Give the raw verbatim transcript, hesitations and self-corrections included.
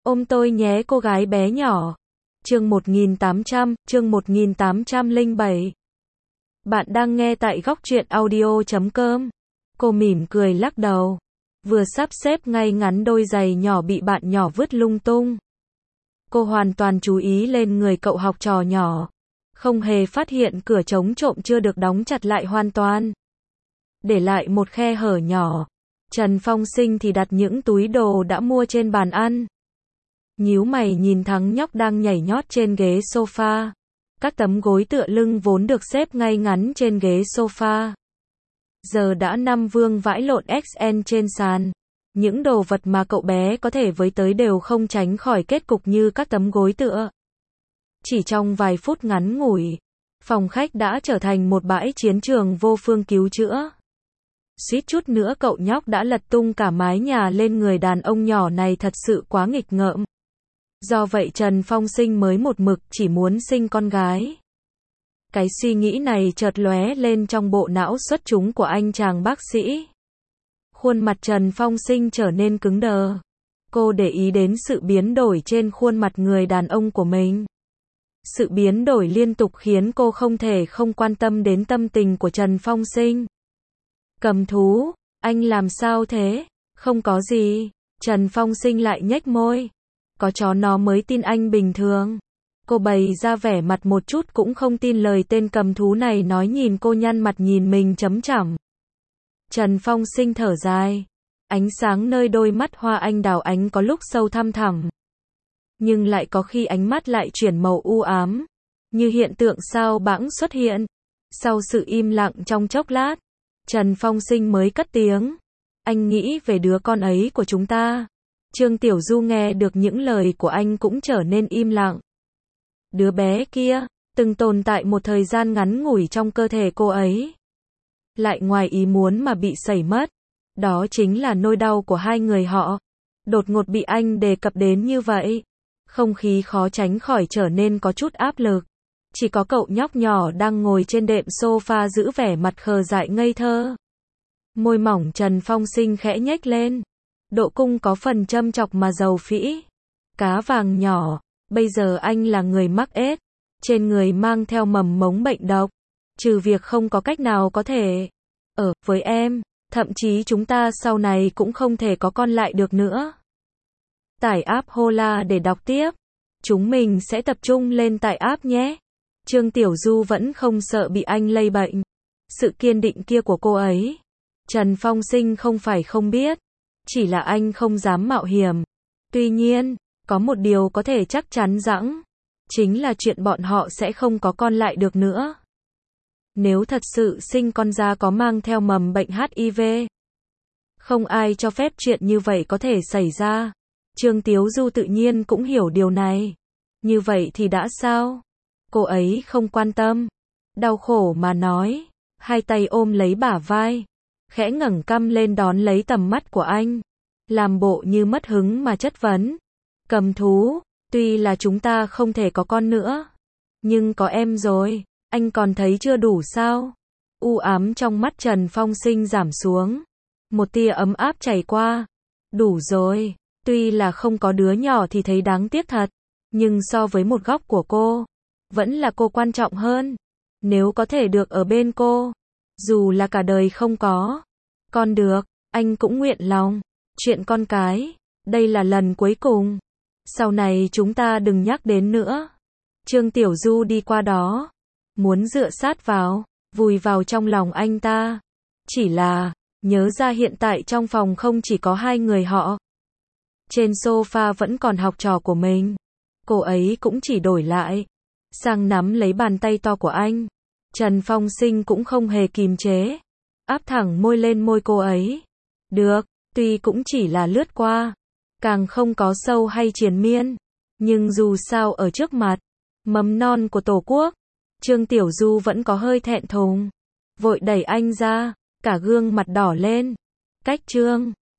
Ôm tôi nhé cô gái bé nhỏ. Chương một nghìn tám trăm, chương một nghìn tám trăm lẻ bảy. Bạn đang nghe tại góc truyện audio chấm com. Cô mỉm cười lắc đầu. Vừa sắp xếp ngay ngắn đôi giày nhỏ bị bạn nhỏ vứt lung tung. Cô hoàn toàn chú ý lên người cậu học trò nhỏ. Không hề phát hiện cửa trống trộm chưa được đóng chặt lại hoàn toàn. Để lại một khe hở nhỏ. Trần Phong Sinh thì đặt những túi đồ đã mua trên bàn ăn. Nhíu mày nhìn thằng nhóc đang nhảy nhót trên ghế sofa. Các tấm gối tựa lưng vốn được xếp ngay ngắn trên ghế sofa. Giờ đã năm vương vãi lộn ích en trên sàn. Những đồ vật mà cậu bé có thể với tới đều không tránh khỏi kết cục như các tấm gối tựa. Chỉ trong vài phút ngắn ngủi, phòng khách đã trở thành một bãi chiến trường vô phương cứu chữa. Suýt chút nữa cậu nhóc đã lật tung cả mái nhà lên người đàn ông nhỏ này, thật sự quá nghịch ngợm. Do vậy Trần Phong Sinh mới một mực chỉ muốn sinh con gái. Cái suy nghĩ này chợt lóe lên trong bộ não xuất chúng của anh chàng bác sĩ. Khuôn mặt Trần Phong Sinh trở nên cứng đờ. Cô để ý đến sự biến đổi trên khuôn mặt người đàn ông của mình. Sự biến đổi liên tục khiến cô không thể không quan tâm đến tâm tình của Trần Phong Sinh. Cầm thú, anh làm sao thế? Không có gì. Trần Phong Sinh lại nhếch môi. Có chó nó mới tin anh bình thường. Cô bày ra vẻ mặt một chút cũng không tin lời tên cầm thú này nói, nhìn cô nhăn mặt nhìn mình chấm chằm. Trần Phong Sinh thở dài. Ánh sáng nơi đôi mắt hoa anh đào ánh có lúc sâu thăm thẳm. Nhưng lại có khi ánh mắt lại chuyển màu u ám. Như hiện tượng sao bãng xuất hiện. Sau sự im lặng trong chốc lát, Trần Phong Sinh mới cất tiếng. Anh nghĩ về đứa con ấy của chúng ta. Trương Tiểu Du nghe được những lời của anh cũng trở nên im lặng. Đứa bé kia, từng tồn tại một thời gian ngắn ngủi trong cơ thể cô ấy. Lại ngoài ý muốn mà bị sẩy mất. Đó chính là nỗi đau của hai người họ. Đột ngột bị anh đề cập đến như vậy. Không khí khó tránh khỏi trở nên có chút áp lực. Chỉ có cậu nhóc nhỏ đang ngồi trên đệm sofa giữ vẻ mặt khờ dại ngây thơ. Môi mỏng Trần Phong Sinh khẽ nhếch lên. Độ cung có phần châm chọc mà dầu phĩ. Cá vàng nhỏ, bây giờ anh là người mắc ết. Trên người mang theo mầm mống bệnh độc. Trừ việc không có cách nào có thể ở với em, thậm chí chúng ta sau này cũng không thể có con lại được nữa. Tải app Hola để đọc tiếp. Chúng mình sẽ tập trung lên tải app nhé. Trương Tiểu Du vẫn không sợ bị anh lây bệnh. Sự kiên định kia của cô ấy, Trần Phong Sinh không phải không biết. Chỉ là anh không dám mạo hiểm. Tuy nhiên, có một điều có thể chắc chắn rằng, chính là chuyện bọn họ sẽ không có con lại được nữa. Nếu thật sự sinh con ra có mang theo mầm bệnh hát i vê. Không ai cho phép chuyện như vậy có thể xảy ra. Trương Tiếu Du tự nhiên cũng hiểu điều này. Như vậy thì đã sao? Cô ấy không quan tâm. Đau khổ mà nói. Hai tay ôm lấy bả vai. Khẽ ngẩng cằm lên đón lấy tầm mắt của anh. Làm bộ như mất hứng mà chất vấn. Cầm thú, tuy là chúng ta không thể có con nữa. Nhưng có em rồi, anh còn thấy chưa đủ sao? U ám trong mắt Trần Phong Sinh giảm xuống. Một tia ấm áp chảy qua. Đủ rồi, tuy là không có đứa nhỏ thì thấy đáng tiếc thật. Nhưng so với một góc của cô, vẫn là cô quan trọng hơn. Nếu có thể được ở bên cô, dù là cả đời không có con được, anh cũng nguyện lòng. Chuyện con cái, đây là lần cuối cùng. Sau này chúng ta đừng nhắc đến nữa. Trương Tiểu Du đi qua đó, muốn dựa sát vào, vùi vào trong lòng anh ta. Chỉ là, nhớ ra hiện tại trong phòng không chỉ có hai người họ. Trên sofa vẫn còn học trò của mình. Cô ấy cũng chỉ đổi lại sang nắm lấy bàn tay to của anh. Trần Phong Sinh cũng không hề kìm chế. Áp thẳng môi lên môi cô ấy. Được, tuy cũng chỉ là lướt qua. Càng không có sâu hay triền miên. Nhưng dù sao ở trước mặt mầm non của Tổ quốc, Trương Tiểu Du vẫn có hơi thẹn thùng. Vội đẩy anh ra, cả gương mặt đỏ lên. Cách Trương